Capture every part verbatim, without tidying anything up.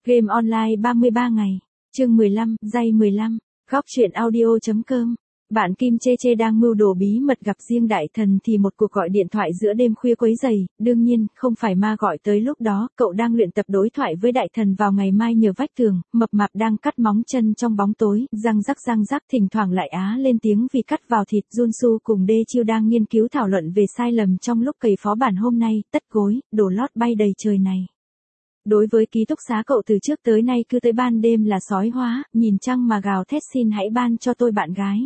Game online ba mươi ba ngày. Chương mười lăm, giây mười lăm. Góc truyện audio.com. Bạn Kim Chê Chê đang mưu đồ bí mật gặp riêng đại thần thì một cuộc gọi điện thoại giữa đêm khuya quấy rầy, đương nhiên, không phải ma gọi tới lúc đó, cậu đang luyện tập đối thoại với đại thần vào ngày mai nhờ vách tường, mập mạp đang cắt móng chân trong bóng tối, răng rắc răng rắc thỉnh thoảng lại á lên tiếng vì cắt vào thịt. Junsu cùng Đê Chiêu đang nghiên cứu thảo luận về sai lầm trong lúc cày phó bản hôm nay, tất gối, đồ lót bay đầy trời này. Đối với ký túc xá cậu từ trước tới nay cứ tới ban đêm là sói hóa, nhìn trăng mà gào thét xin hãy ban cho tôi bạn gái.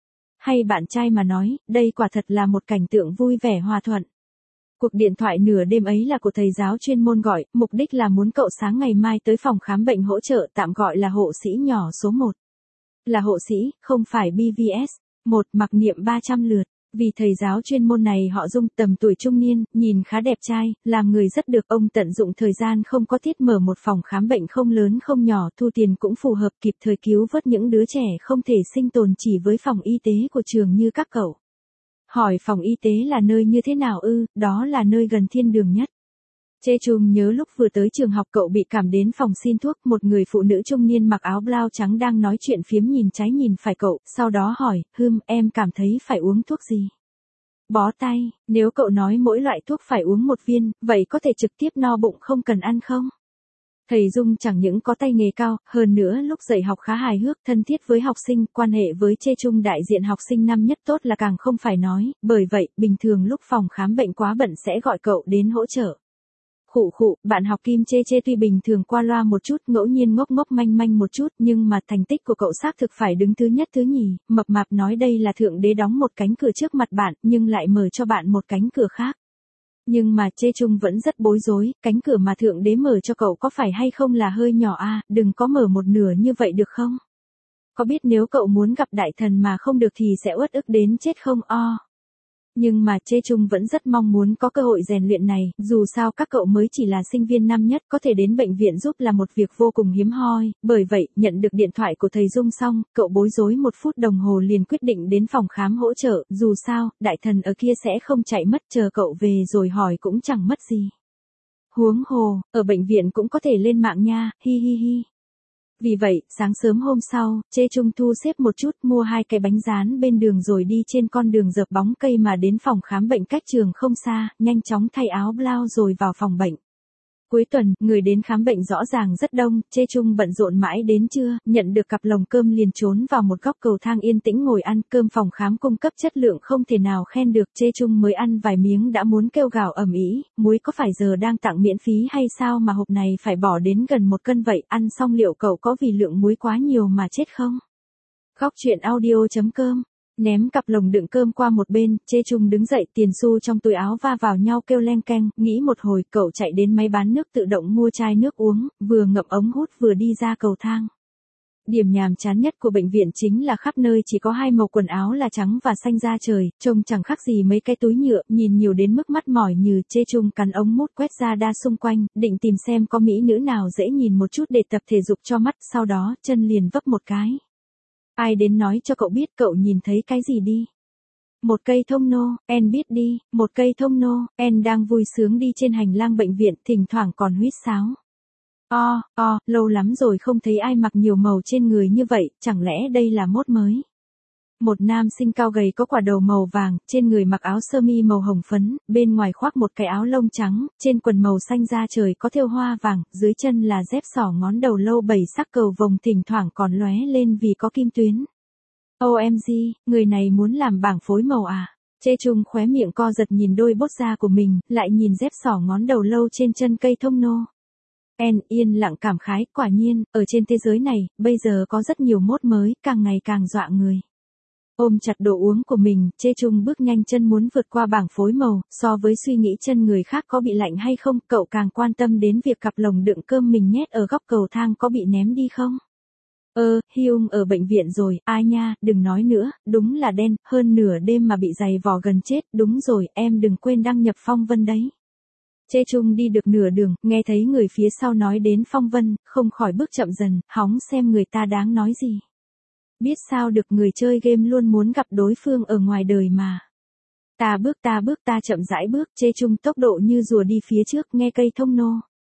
Hay bạn trai mà nói, đây quả thật là một cảnh tượng vui vẻ hòa thuận. Cuộc điện thoại nửa đêm ấy là của thầy giáo chuyên môn gọi, mục đích là muốn cậu sáng ngày mai tới phòng khám bệnh hỗ trợ, tạm gọi là hộ sĩ nhỏ số một. Là hộ sĩ, không phải bê vê ét. một Mặc niệm ba trăm lượt. Vì thầy giáo chuyên môn này họ Dung, tầm tuổi trung niên, nhìn khá đẹp trai, làm người rất được, ông tận dụng thời gian không có tiết mở một phòng khám bệnh không lớn không nhỏ, thu tiền cũng phù hợp, kịp thời cứu vớt những đứa trẻ không thể sinh tồn chỉ với phòng y tế của trường như các cậu. Hỏi phòng y tế là nơi như thế nào ư? Đó là nơi gần thiên đường nhất. Chê Chùm nhớ lúc vừa tới trường học cậu bị cảm đến phòng xin thuốc, một người phụ nữ trung niên mặc áo blau trắng đang nói chuyện phiếm nhìn trái nhìn phải cậu, sau đó hỏi, hưm, em cảm thấy phải uống thuốc gì? Bó tay, nếu cậu nói mỗi loại thuốc phải uống một viên, vậy có thể trực tiếp no bụng không cần ăn không? Thầy Dung chẳng những có tay nghề cao, hơn nữa lúc dạy học khá hài hước, thân thiết với học sinh, quan hệ với Chê Chung đại diện học sinh năm nhất tốt là càng không phải nói, bởi vậy, bình thường lúc phòng khám bệnh quá bận sẽ gọi cậu đến hỗ trợ. Khụ khụ, bạn học Kim Chê Chê tuy bình thường qua loa một chút, ngẫu nhiên ngốc ngốc manh manh một chút, nhưng mà thành tích của cậu xác thực phải đứng thứ nhất thứ nhì, mập mạp nói đây là thượng đế đóng một cánh cửa trước mặt bạn, nhưng lại mở cho bạn một cánh cửa khác. Nhưng mà Chê Chung vẫn rất bối rối, cánh cửa mà thượng đế mở cho cậu có phải hay không là hơi nhỏ à, đừng có mở một nửa như vậy được không? Có biết nếu cậu muốn gặp đại thần mà không được thì sẽ uất ức đến chết không o? Nhưng mà Chê Chung vẫn rất mong muốn có cơ hội rèn luyện này, dù sao các cậu mới chỉ là sinh viên năm nhất, có thể đến bệnh viện giúp là một việc vô cùng hiếm hoi, bởi vậy, nhận được điện thoại của thầy Dung xong, cậu bối rối một phút đồng hồ liền quyết định đến phòng khám hỗ trợ, dù sao, đại thần ở kia sẽ không chạy mất, chờ cậu về rồi hỏi cũng chẳng mất gì. Huống hồ, ở bệnh viện cũng có thể lên mạng nha, hi hi hi. Vì vậy, sáng sớm hôm sau, Chê Chung thu xếp một chút, mua hai cái bánh rán bên đường rồi đi trên con đường dợp bóng cây mà đến phòng khám bệnh cách trường không xa, nhanh chóng thay áo blau rồi vào phòng bệnh. Cuối tuần, người đến khám bệnh rõ ràng rất đông, Chê Chung bận rộn mãi đến trưa, nhận được cặp lồng cơm liền trốn vào một góc cầu thang yên tĩnh ngồi ăn, cơm phòng khám cung cấp chất lượng không thể nào khen được, Chê Chung mới ăn vài miếng đã muốn kêu gào ầm ĩ, muối có phải giờ đang tặng miễn phí hay sao mà hộp này phải bỏ đến gần một cân vậy, ăn xong liệu cậu có vì lượng muối quá nhiều mà chết không? Góc truyện audio.com. Ném cặp lồng đựng cơm qua một bên, Chê Chung đứng dậy, tiền xu trong túi áo va vào nhau kêu leng keng, nghĩ một hồi, cậu chạy đến máy bán nước tự động mua chai nước uống, vừa ngậm ống hút vừa đi ra cầu thang. Điểm nhàm chán nhất của bệnh viện chính là khắp nơi chỉ có hai màu quần áo là trắng và xanh da trời, trông chẳng khác gì mấy cái túi nhựa, nhìn nhiều đến mức mắt mỏi nhừ. Chê Chung cắn ống mút quét ra đa xung quanh, định tìm xem có mỹ nữ nào dễ nhìn một chút để tập thể dục cho mắt, sau đó, chân liền vấp một cái. Ai đến nói cho cậu biết cậu nhìn thấy cái gì đi? Một cây thông nô, en biết đi, một cây thông nô, en đang vui sướng đi trên hành lang bệnh viện, thỉnh thoảng còn huýt sáo. O, o, lâu lắm rồi không thấy ai mặc nhiều màu trên người như vậy, chẳng lẽ đây là mốt mới? Một nam sinh cao gầy có quả đầu màu vàng, trên người mặc áo sơ mi màu hồng phấn, bên ngoài khoác một cái áo lông trắng, trên quần màu xanh da trời có thêu hoa vàng, dưới chân là dép xỏ ngón đầu lâu bảy sắc cầu vồng thỉnh thoảng còn lóe lên vì có kim tuyến. ô em giê, người này muốn làm bảng phối màu à? Chê Chung khóe miệng co giật nhìn đôi bốt da của mình, lại nhìn dép xỏ ngón đầu lâu trên chân cây thông nô. En yên lặng cảm khái, quả nhiên, ở trên thế giới này, bây giờ có rất nhiều mốt mới, càng ngày càng dọa người. Ôm chặt đồ uống của mình, Chê Chung bước nhanh chân muốn vượt qua bảng phối màu, so với suy nghĩ chân người khác có bị lạnh hay không, cậu càng quan tâm đến việc cặp lồng đựng cơm mình nhét ở góc cầu thang có bị ném đi không? Ơ, Hyung ở bệnh viện rồi, ai nha, đừng nói nữa, đúng là đen, hơn nửa đêm mà bị giày vò gần chết, đúng rồi, em đừng quên đăng nhập phong vân đấy. Chê Chung đi được nửa đường, nghe thấy người phía sau nói đến phong vân, không khỏi bước chậm dần, hóng xem người ta đáng nói gì. Biết sao được, người chơi game luôn muốn gặp đối phương ở ngoài đời mà. Ta bước ta bước ta chậm rãi bước, Chê Chung tốc độ như rùa đi phía trước, nghe cây thông nô.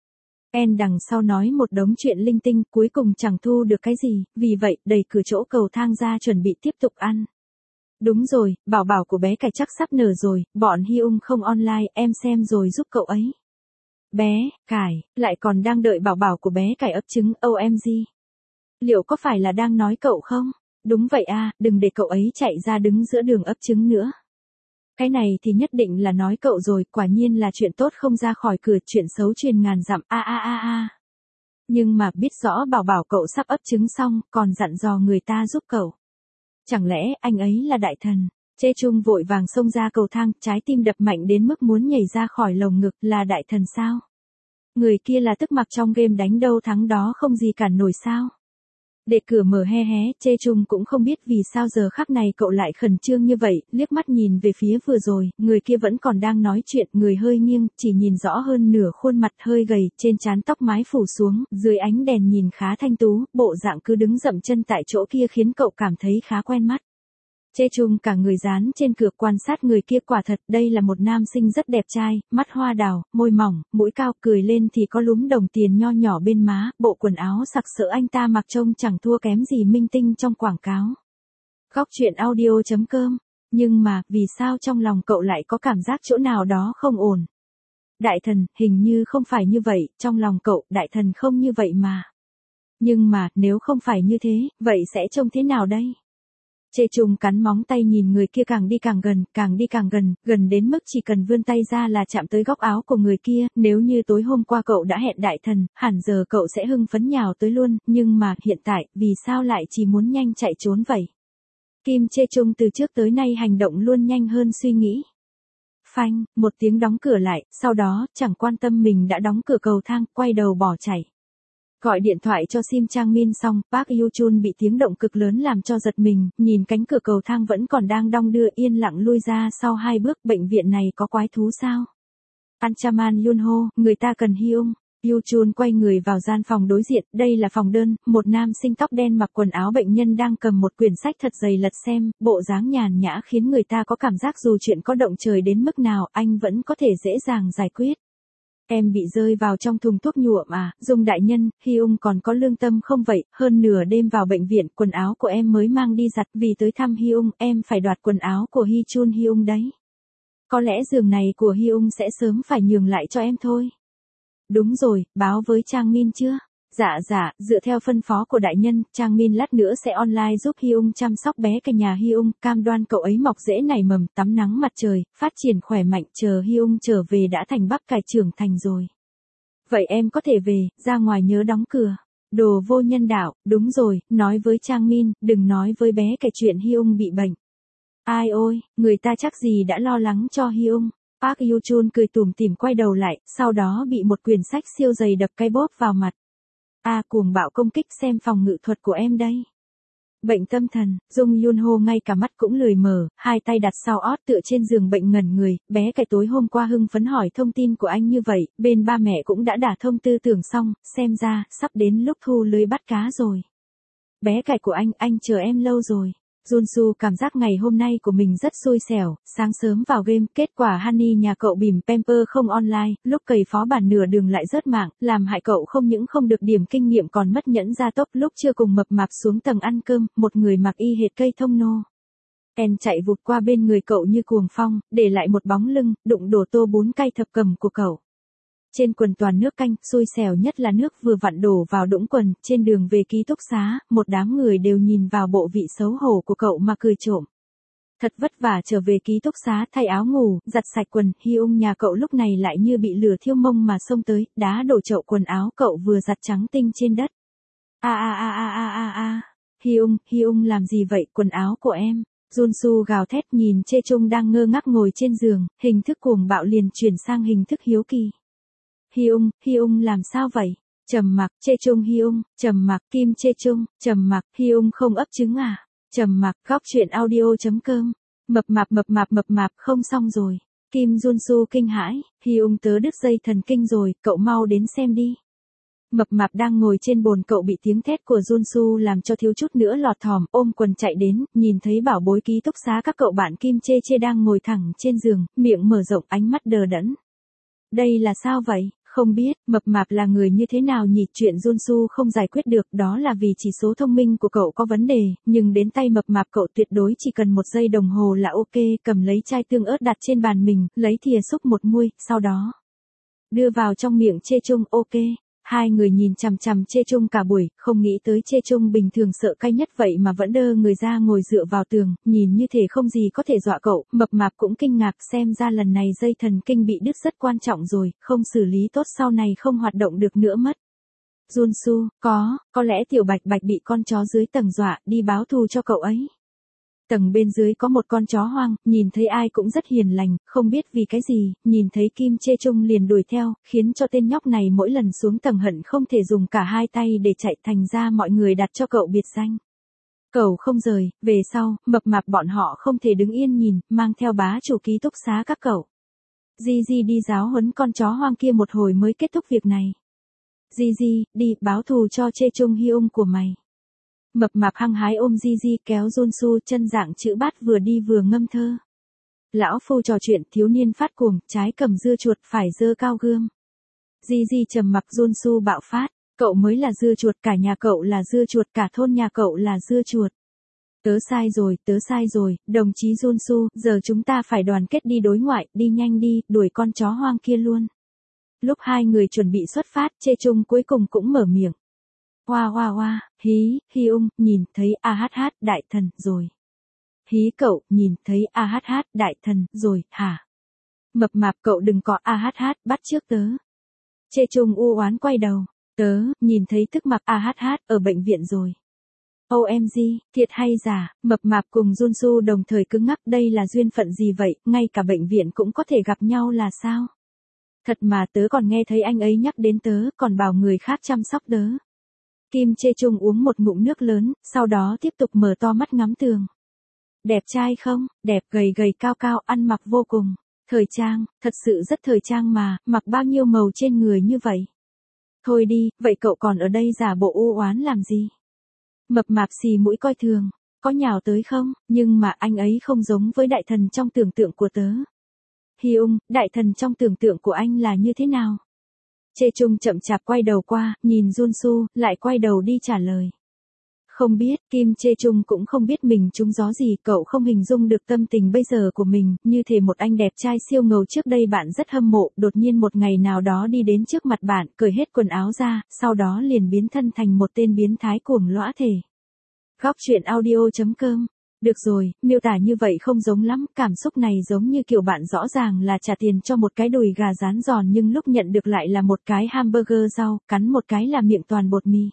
En đằng sau nói một đống chuyện linh tinh, cuối cùng chẳng thu được cái gì, vì vậy, đẩy cửa chỗ cầu thang ra chuẩn bị tiếp tục ăn. Đúng rồi, bảo bảo của bé cải chắc sắp nở rồi, bọn Hyung không online, em xem rồi giúp cậu ấy. Bé, cải, lại còn đang đợi bảo bảo của bé cải ấp trứng, o em giê. Liệu có phải là đang nói cậu không? Đúng vậy à, đừng để cậu ấy chạy ra đứng giữa đường ấp trứng nữa. Cái này thì nhất định là nói cậu rồi, quả nhiên là chuyện tốt không ra khỏi cửa, chuyện xấu truyền ngàn dặm, a a a a. Nhưng mà biết rõ bảo bảo cậu sắp ấp trứng xong, còn dặn dò người ta giúp cậu. Chẳng lẽ anh ấy là đại thần? Chê Chung vội vàng xông ra cầu thang, trái tim đập mạnh đến mức muốn nhảy ra khỏi lồng ngực, là đại thần sao? Người kia là tức mặc trong game đánh đâu thắng đó không gì cản nổi sao? Để cửa mở hé hé, Chê Chung cũng không biết vì sao giờ khắc này cậu lại khẩn trương như vậy, liếc mắt nhìn về phía vừa rồi, người kia vẫn còn đang nói chuyện, người hơi nghiêng, chỉ nhìn rõ hơn nửa khuôn mặt hơi gầy, trên trán tóc mái phủ xuống, dưới ánh đèn nhìn khá thanh tú, bộ dạng cứ đứng dậm chân tại chỗ kia khiến cậu cảm thấy khá quen mắt. Chê Chung cả người dán trên cửa quan sát người kia, quả thật đây là một nam sinh rất đẹp trai, mắt hoa đào, môi mỏng, mũi cao, cười lên thì có lúm đồng tiền nho nhỏ bên má, bộ quần áo sặc sỡ anh ta mặc trông chẳng thua kém gì minh tinh trong quảng cáo. Góc truyện audio chấm com. Nhưng mà, vì sao trong lòng cậu lại có cảm giác chỗ nào đó không ổn? Đại thần, hình như không phải như vậy, trong lòng cậu, đại thần không như vậy mà. Nhưng mà, nếu không phải như thế, vậy sẽ trông thế nào đây? Chê Chung cắn móng tay nhìn người kia càng đi càng gần, càng đi càng gần, gần đến mức chỉ cần vươn tay ra là chạm tới góc áo của người kia, nếu như tối hôm qua cậu đã hẹn đại thần, hẳn giờ cậu sẽ hưng phấn nhào tới luôn, nhưng mà, hiện tại, vì sao lại chỉ muốn nhanh chạy trốn vậy? Kim Chê Chung từ trước tới nay hành động luôn nhanh hơn suy nghĩ. Phanh, một tiếng đóng cửa lại, sau đó, chẳng quan tâm mình đã đóng cửa cầu thang, quay đầu bỏ chạy. Gọi điện thoại cho Sim Chang Min xong, Park Yoo Chun bị tiếng động cực lớn làm cho giật mình, nhìn cánh cửa cầu thang vẫn còn đang đong đưa, yên lặng lui ra sau hai bước, bệnh viện này có quái thú sao? Anchaman Yunho, người ta cần Hyung. Yoo Chun quay người vào gian phòng đối diện, đây là phòng đơn, một nam sinh tóc đen mặc quần áo bệnh nhân đang cầm một quyển sách thật dày lật xem, bộ dáng nhàn nhã khiến người ta có cảm giác dù chuyện có động trời đến mức nào, anh vẫn có thể dễ dàng giải quyết. Em bị rơi vào trong thùng thuốc nhuộm à, Dung đại nhân, Hyung còn có lương tâm không vậy, hơn nửa đêm vào bệnh viện, quần áo của em mới mang đi giặt, vì tới thăm Hyung, em phải đoạt quần áo của Hee Chun Hyung đấy. Có lẽ giường này của Hyung sẽ sớm phải nhường lại cho em thôi. Đúng rồi, báo với Chang Min chưa? Dạ dạ, dựa theo phân phó của đại nhân, Chang Min lát nữa sẽ online giúp Hyung chăm sóc bé cả nhà Hyung, cam đoan cậu ấy mọc rễ nảy mầm, tắm nắng mặt trời, phát triển khỏe mạnh, chờ Hyung trở về đã thành bắp cải trưởng thành rồi. Vậy em có thể về, ra ngoài nhớ đóng cửa. Đồ vô nhân đạo, đúng rồi, nói với Chang Min, đừng nói với bé cái chuyện Hyung bị bệnh. Ai ôi, người ta chắc gì đã lo lắng cho Hyung. Park Yoo Chun cười tủm tỉm quay đầu lại, sau đó bị một quyển sách siêu dày đập cái bóp vào mặt. À, cuồng bạo công kích, xem phòng ngự thuật của em đây. Bệnh tâm thần, Dung Yunho ngay cả mắt cũng lười mở, hai tay đặt sau ót tựa trên giường bệnh ngẩn người, bé cái tối hôm qua hưng phấn hỏi thông tin của anh như vậy, bên ba mẹ cũng đã đả thông tư tưởng xong, xem ra, sắp đến lúc thu lưới bắt cá rồi. Bé cải của anh, anh chờ em lâu rồi. Junsu cảm giác ngày hôm nay của mình rất xui xẻo, sáng sớm vào game, kết quả Honey nhà cậu bìm pamper không online, lúc cày phó bản nửa đường lại rớt mạng, làm hại cậu không những không được điểm kinh nghiệm còn mất nhẫn gia tốc, lúc chưa cùng mập mạp xuống tầng ăn cơm, một người mặc y hệt cây thông nô. En chạy vụt qua bên người cậu như cuồng phong, để lại một bóng lưng, đụng đổ tô bún cay thập cẩm của cậu. Trên quần toàn nước canh, xui xẻo nhất là nước vừa vặn đổ vào đũng quần, trên đường về ký túc xá, một đám người đều nhìn vào bộ vị xấu hổ của cậu mà cười trộm. Thật vất vả trở về ký túc xá thay áo ngủ, giặt sạch quần, Hyung nhà cậu lúc này lại như bị lửa thiêu mông mà xông tới, đá đổ chậu quần áo cậu vừa giặt trắng tinh trên đất. A a a a a a a, Hyung, Hyung làm gì vậy, quần áo của em. Junsu gào thét nhìn Chê Chung đang ngơ ngác ngồi trên giường, hình thức cuồng bạo liền chuyển sang hình thức hiếu kỳ. Hyung, Hyung làm sao vậy? Trầm mặc, Chê Chung Hyung, trầm mặc, Kim Chê Chung, trầm mặc, Hyung không ấp trứng à? Trầm mặc, góc truyện audio chấm com. Mập mạp mập mạp mập mạp không xong rồi. Kim Junsu kinh hãi, Hyung tớ đứt dây thần kinh rồi, cậu mau đến xem đi. Mập mạp đang ngồi trên bồn cậu bị tiếng thét của Junsu làm cho thiếu chút nữa lọt thỏm, ôm quần chạy đến, nhìn thấy bảo bối ký túc xá các cậu bạn Kim Chê Chê đang ngồi thẳng trên giường, miệng mở rộng, ánh mắt đờ đẫn. Đây là sao vậy, Không biết, mập mạp là người như thế nào nhỉ, chuyện Junsu không giải quyết được, đó là vì chỉ số thông minh của cậu có vấn đề, nhưng đến tay mập mạp cậu tuyệt đối chỉ cần một giây đồng hồ là ok, cầm lấy chai tương ớt đặt trên bàn mình, lấy thìa xúc một muôi, sau đó đưa vào trong miệng Chê Chung, ok. Hai người nhìn chằm chằm Chê Chung cả buổi, không nghĩ tới Chê Chung bình thường sợ cay nhất vậy mà vẫn đơ người ra ngồi dựa vào tường, nhìn như thể không gì có thể dọa cậu, mập mạp cũng kinh ngạc, xem ra lần này dây thần kinh bị đứt rất quan trọng rồi, không xử lý tốt sau này không hoạt động được nữa mất. Junsu, có, có lẽ tiểu bạch bạch bị con chó dưới tầng dọa, đi báo thù cho cậu ấy. Tầng bên dưới có một con chó hoang, nhìn thấy ai cũng rất hiền lành, không biết vì cái gì, nhìn thấy Kim Chê Chung liền đuổi theo, khiến cho tên nhóc này mỗi lần xuống tầng hận không thể dùng cả hai tay để chạy, thành ra mọi người đặt cho cậu biệt danh. Cậu không rời, về sau, mập mạp bọn họ không thể đứng yên nhìn, mang theo bá chủ ký túc xá các cậu. Gigi đi giáo huấn con chó hoang kia một hồi mới kết thúc việc này. Gigi, đi, báo thù cho Chê Chung Hyung của mày. Mập mạp hăng hái ôm Gigi kéo Junsu chân dạng chữ bát vừa đi vừa ngâm thơ. Lão phu trò chuyện, thiếu niên phát cuồng, trái cầm dưa chuột, phải dơ cao gươm. Gigi trầm mặc, Junsu bạo phát, cậu mới là dưa chuột, cả nhà cậu là dưa chuột, cả thôn nhà cậu là dưa chuột. Tớ sai rồi, tớ sai rồi, đồng chí Junsu, giờ chúng ta phải đoàn kết đi đối ngoại, đi nhanh đi, đuổi con chó hoang kia luôn. Lúc hai người chuẩn bị xuất phát, Chê Chung cuối cùng cũng mở miệng. Hoa hoa hoa, hí, Hyung, nhìn thấy a hát hát đại thần rồi. Hí cậu, nhìn thấy a hát hát đại thần rồi, hả? Mập mạp cậu đừng có a hát hát bắt trước tớ. Chê Chung u oán quay đầu, tớ, nhìn thấy thức mặc a hát hát ở bệnh viện rồi. ô em giê, thiệt hay giả, mập mạp cùng Junsu đồng thời cứng ngắc, đây là duyên phận gì vậy, ngay cả bệnh viện cũng có thể gặp nhau là sao? Thật mà tớ còn nghe thấy anh ấy nhắc đến tớ, còn bảo người khác chăm sóc tớ. Kim Chê Chung uống một ngụm nước lớn, sau đó tiếp tục mở to mắt ngắm tường. Đẹp trai không, đẹp, gầy gầy cao cao, ăn mặc vô cùng. Thời trang, thật sự rất thời trang mà, mặc bao nhiêu màu trên người như vậy. Thôi đi, vậy cậu còn ở đây giả bộ u oán làm gì? Mập mạp xì mũi coi thường, có nhào tới không, nhưng mà anh ấy không giống với đại thần trong tưởng tượng của tớ. Hyung, đại thần trong tưởng tượng của anh là như thế nào? Chê Chung chậm chạp quay đầu qua, nhìn Junsu, lại quay đầu đi trả lời. Không biết, Kim Chê Chung cũng không biết mình trúng gió gì, cậu không hình dung được tâm tình bây giờ của mình, như thể một anh đẹp trai siêu ngầu trước đây bạn rất hâm mộ, đột nhiên một ngày nào đó đi đến trước mặt bạn, cởi hết quần áo ra, sau đó liền biến thân thành một tên biến thái cuồng lõa thể. Góc truyện audio chấm com. Được rồi, miêu tả như vậy không giống lắm, cảm xúc này giống như kiểu bạn rõ ràng là trả tiền cho một cái đùi gà rán giòn nhưng lúc nhận được lại là một cái hamburger rau, cắn một cái là miệng toàn bột mì.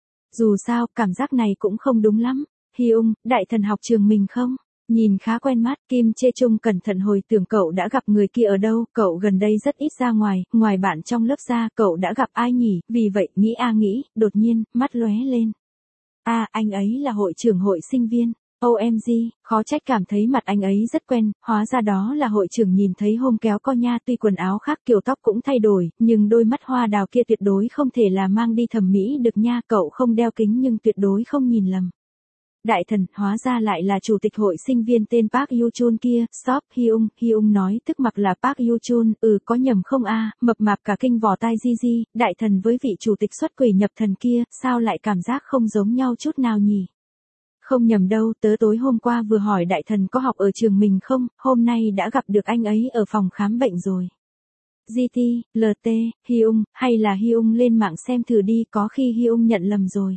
Dù sao, cảm giác này cũng không đúng lắm. Hyung, đại thần học trường mình không? Nhìn khá quen mắt, Kim Chê Chung cẩn thận hồi tưởng cậu đã gặp người kia ở đâu, cậu gần đây rất ít ra ngoài, ngoài bạn trong lớp ra, cậu đã gặp ai nhỉ, vì vậy, nghĩ a nghĩ, đột nhiên, mắt lóe lên. À, anh ấy là hội trưởng hội sinh viên. ô em giê, khó trách cảm thấy mặt anh ấy rất quen, hóa ra đó là hội trưởng nhìn thấy hôm kéo co nha, tuy quần áo khác kiểu tóc cũng thay đổi, nhưng đôi mắt hoa đào kia tuyệt đối không thể là mang đi thẩm mỹ được nha, cậu không đeo kính nhưng tuyệt đối không nhìn lầm. Đại thần, hóa ra lại là chủ tịch hội sinh viên tên Park Yu-chun kia, Stop, Hyung, Hyung nói tức mặc là Park Yu-chun, ừ có nhầm không a, mập mạp cả kinh vò tai Gigi, đại thần với vị chủ tịch xuất quỷ nhập thần kia, sao lại cảm giác không giống nhau chút nào nhỉ? Không nhầm đâu, tớ tối hôm qua vừa hỏi đại thần có học ở trường mình không, hôm nay đã gặp được anh ấy ở phòng khám bệnh rồi. giê tê, lờ tê, Hyung, hay là Hyung lên mạng xem thử đi, có khi Hyung nhận lầm rồi.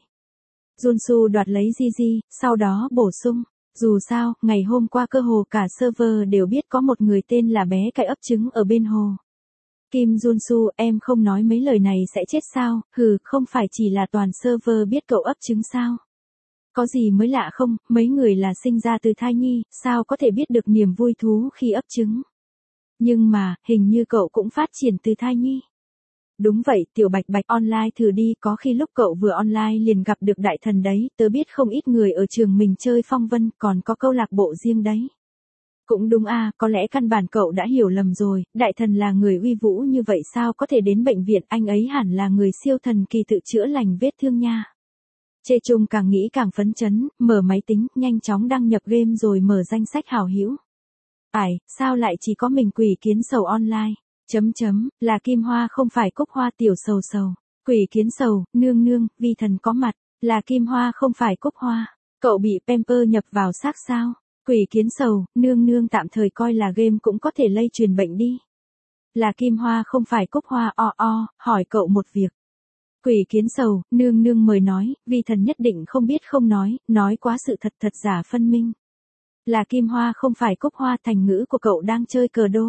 Junsu đoạt lấy Gigi, sau đó bổ sung, dù sao, ngày hôm qua cơ hồ cả server đều biết có một người tên là bé cải ấp trứng ở bên hồ. Kim Junsu, em không nói mấy lời này sẽ chết sao, hừ, không phải chỉ là toàn server biết cậu ấp trứng sao. Có gì mới lạ không, mấy người là sinh ra từ thai nhi, sao có thể biết được niềm vui thú khi ấp trứng. Nhưng mà, hình như cậu cũng phát triển từ thai nhi. Đúng vậy, tiểu bạch bạch online thử đi, có khi lúc cậu vừa online liền gặp được đại thần đấy, tớ biết không ít người ở trường mình chơi phong vân, còn có câu lạc bộ riêng đấy. Cũng đúng a, có lẽ căn bản cậu đã hiểu lầm rồi, đại thần là người uy vũ như vậy sao có thể đến bệnh viện, anh ấy hẳn là người siêu thần kỳ tự chữa lành vết thương nha. Chê Chung càng nghĩ càng phấn chấn, mở máy tính, nhanh chóng đăng nhập game rồi mở danh sách hảo hữu. Ải, sao lại chỉ có mình quỷ kiến sầu online? Chấm chấm, là Kim Hoa không phải Cúc Hoa tiểu sầu sầu. Quỷ kiến sầu, nương nương, vi thần có mặt. Là Kim Hoa không phải Cúc Hoa. Cậu bị pamper nhập vào xác sao? Quỷ kiến sầu, nương nương tạm thời coi là game cũng có thể lây truyền bệnh đi. Là Kim Hoa không phải Cúc Hoa o o, hỏi cậu một việc. Quỷ kiến sầu, nương nương mời nói, vi thần nhất định không biết không nói, nói quá sự thật thật giả phân minh. Là Kim Hoa không phải Cúc Hoa, thành ngữ của cậu đang chơi cờ đô.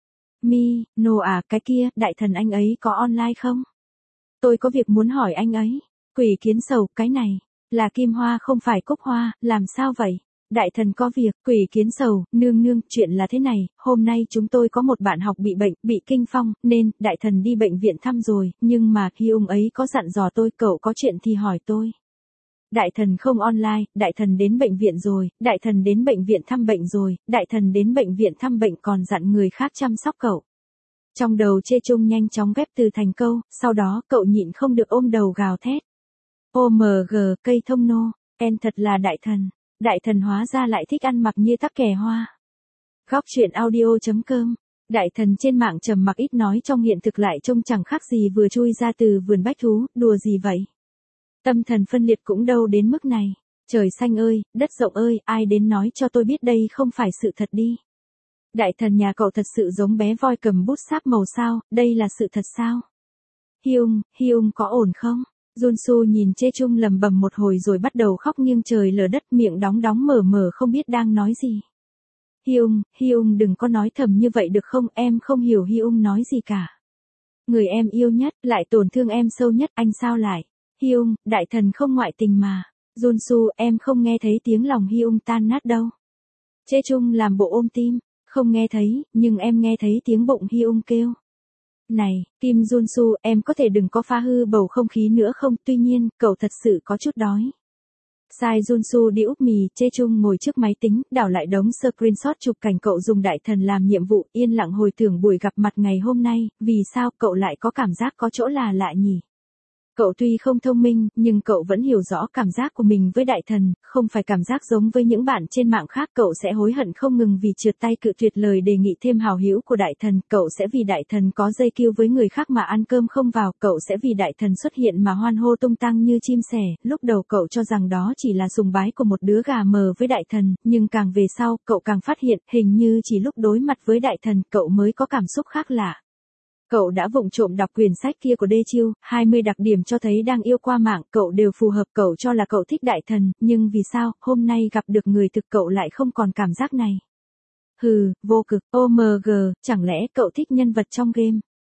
Mi, nô à, cái kia, đại thần anh ấy có online không? Tôi có việc muốn hỏi anh ấy. Quỷ kiến sầu, cái này, là Kim Hoa không phải Cúc Hoa, làm sao vậy? Đại thần có việc, quỷ kiến sầu, nương nương, chuyện là thế này, hôm nay chúng tôi có một bạn học bị bệnh, bị kinh phong, nên, đại thần đi bệnh viện thăm rồi, nhưng mà, khi ông ấy có dặn dò tôi, cậu có chuyện thì hỏi tôi. Đại thần không online, đại thần đến bệnh viện rồi, đại thần đến bệnh viện thăm bệnh rồi, đại thần đến bệnh viện thăm bệnh còn dặn người khác chăm sóc cậu. Trong đầu Chê Trung nhanh chóng ghép từ thành câu, sau đó cậu nhịn không được ôm đầu gào thét. ô em giê, cây thông nô, en thật là đại thần. Đại thần hóa ra lại thích ăn mặc như tắc kè hoa. Góc truyện audio chấm com. Đại thần trên mạng trầm mặc ít nói, trong hiện thực lại trông chẳng khác gì vừa chui ra từ vườn bách thú, đùa gì vậy? Tâm thần phân liệt cũng đâu đến mức này. Trời xanh ơi, đất rộng ơi, ai đến nói cho tôi biết đây không phải sự thật đi. Đại thần nhà cậu thật sự giống bé voi cầm bút sáp màu sao, đây là sự thật sao? Hyung, Hyung có ổn không? Junsu nhìn Chê Trung lầm bầm một hồi rồi bắt đầu khóc nghiêng trời lở đất, miệng đóng đóng mở mở không biết đang nói gì. Hyung, Hyung đừng có nói thầm như vậy được không, em không hiểu Hyung nói gì cả. Người em yêu nhất, lại tổn thương em sâu nhất, anh sao lại? Hyung, đại thần không ngoại tình mà. Junsu, em không nghe thấy tiếng lòng Hyung tan nát đâu. Chê Trung làm bộ ôm tim, không nghe thấy, nhưng em nghe thấy tiếng bụng Hyung kêu. Này, Kim Junsu, em có thể đừng có phá hư bầu không khí nữa không, tuy nhiên, cậu thật sự có chút đói. Sai Junsu đi úp mì, Chê Trung ngồi trước máy tính, đảo lại đống screenshot chụp cảnh cậu dùng đại thần làm nhiệm vụ, yên lặng hồi tưởng buổi gặp mặt ngày hôm nay, vì sao cậu lại có cảm giác có chỗ là lạ nhỉ? Cậu tuy không thông minh, nhưng cậu vẫn hiểu rõ cảm giác của mình với đại thần, không phải cảm giác giống với những bạn trên mạng khác. Cậu sẽ hối hận không ngừng vì trượt tay cự tuyệt lời đề nghị thêm hào hữu của đại thần, cậu sẽ vì đại thần có dây kiêu với người khác mà ăn cơm không vào, cậu sẽ vì đại thần xuất hiện mà hoan hô tung tăng như chim sẻ. Lúc đầu cậu cho rằng đó chỉ là sùng bái của một đứa gà mờ với đại thần, nhưng càng về sau, cậu càng phát hiện, hình như chỉ lúc đối mặt với đại thần, cậu mới có cảm xúc khác lạ. Cậu đã vụng trộm đọc quyển sách kia của Đê Chiêu, hai mươi đặc điểm cho thấy đang yêu qua mạng, cậu đều phù hợp, cậu cho là cậu thích đại thần, nhưng vì sao, hôm nay gặp được người thực cậu lại không còn cảm giác này? Hừ, vô cực, ô em giê, chẳng lẽ cậu thích nhân vật trong game?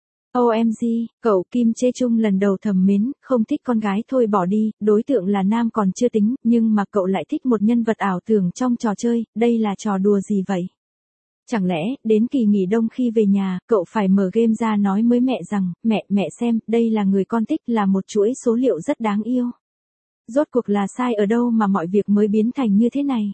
ô em giê, cậu Kim Chê Trung lần đầu thầm mến, không thích con gái thôi bỏ đi, đối tượng là nam còn chưa tính, nhưng mà cậu lại thích một nhân vật ảo tưởng trong trò chơi, đây là trò đùa gì vậy? Chẳng lẽ, đến kỳ nghỉ đông khi về nhà, cậu phải mở game ra nói với mẹ rằng, mẹ, mẹ xem, đây là người con thích, là một chuỗi số liệu rất đáng yêu. Rốt cuộc là sai ở đâu mà mọi việc mới biến thành như thế này?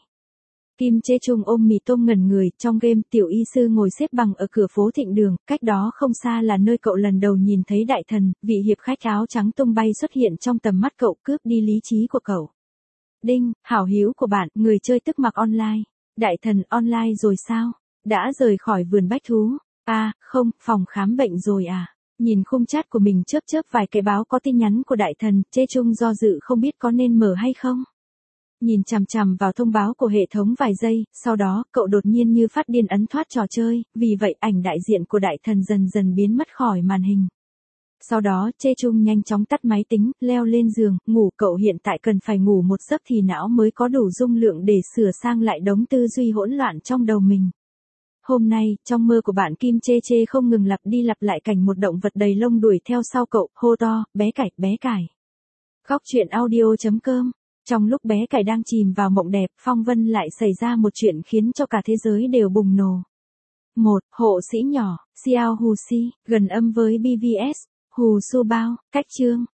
Kim Chê Trung ôm mì tôm ngẩn người, trong game, tiểu y sư ngồi xếp bằng ở cửa phố Thịnh Đường, cách đó không xa là nơi cậu lần đầu nhìn thấy đại thần, vị hiệp khách áo trắng tung bay xuất hiện trong tầm mắt cậu, cướp đi lý trí của cậu. Đinh, hảo hữu của bạn, người chơi tức mặc online. Đại thần online rồi sao? Đã rời khỏi vườn bách thú. À, không, phòng khám bệnh rồi à. Nhìn khung chat của mình chớp chớp vài cái báo có tin nhắn của đại thần, Chê Trung do dự không biết có nên mở hay không. Nhìn chằm chằm vào thông báo của hệ thống vài giây, sau đó, cậu đột nhiên như phát điên ấn thoát trò chơi, vì vậy ảnh đại diện của đại thần dần dần biến mất khỏi màn hình. Sau đó, Chê Trung nhanh chóng tắt máy tính, leo lên giường, ngủ. Cậu hiện tại cần phải ngủ một giấc thì não mới có đủ dung lượng để sửa sang lại đống tư duy hỗn loạn trong đầu mình. Hôm nay, trong mơ của bạn Kim Chê Chê không ngừng lặp đi lặp lại cảnh một động vật đầy lông đuổi theo sau cậu, hô to, bé cải, bé cải. Góc truyện audio chấm com. Trong lúc bé cải đang chìm vào mộng đẹp, phong vân lại xảy ra một chuyện khiến cho cả thế giới đều bùng nổ. Một, hộ sĩ nhỏ, Xiao Hù Si, gần âm với bê vê ét, Hù Su Bao, cách chương.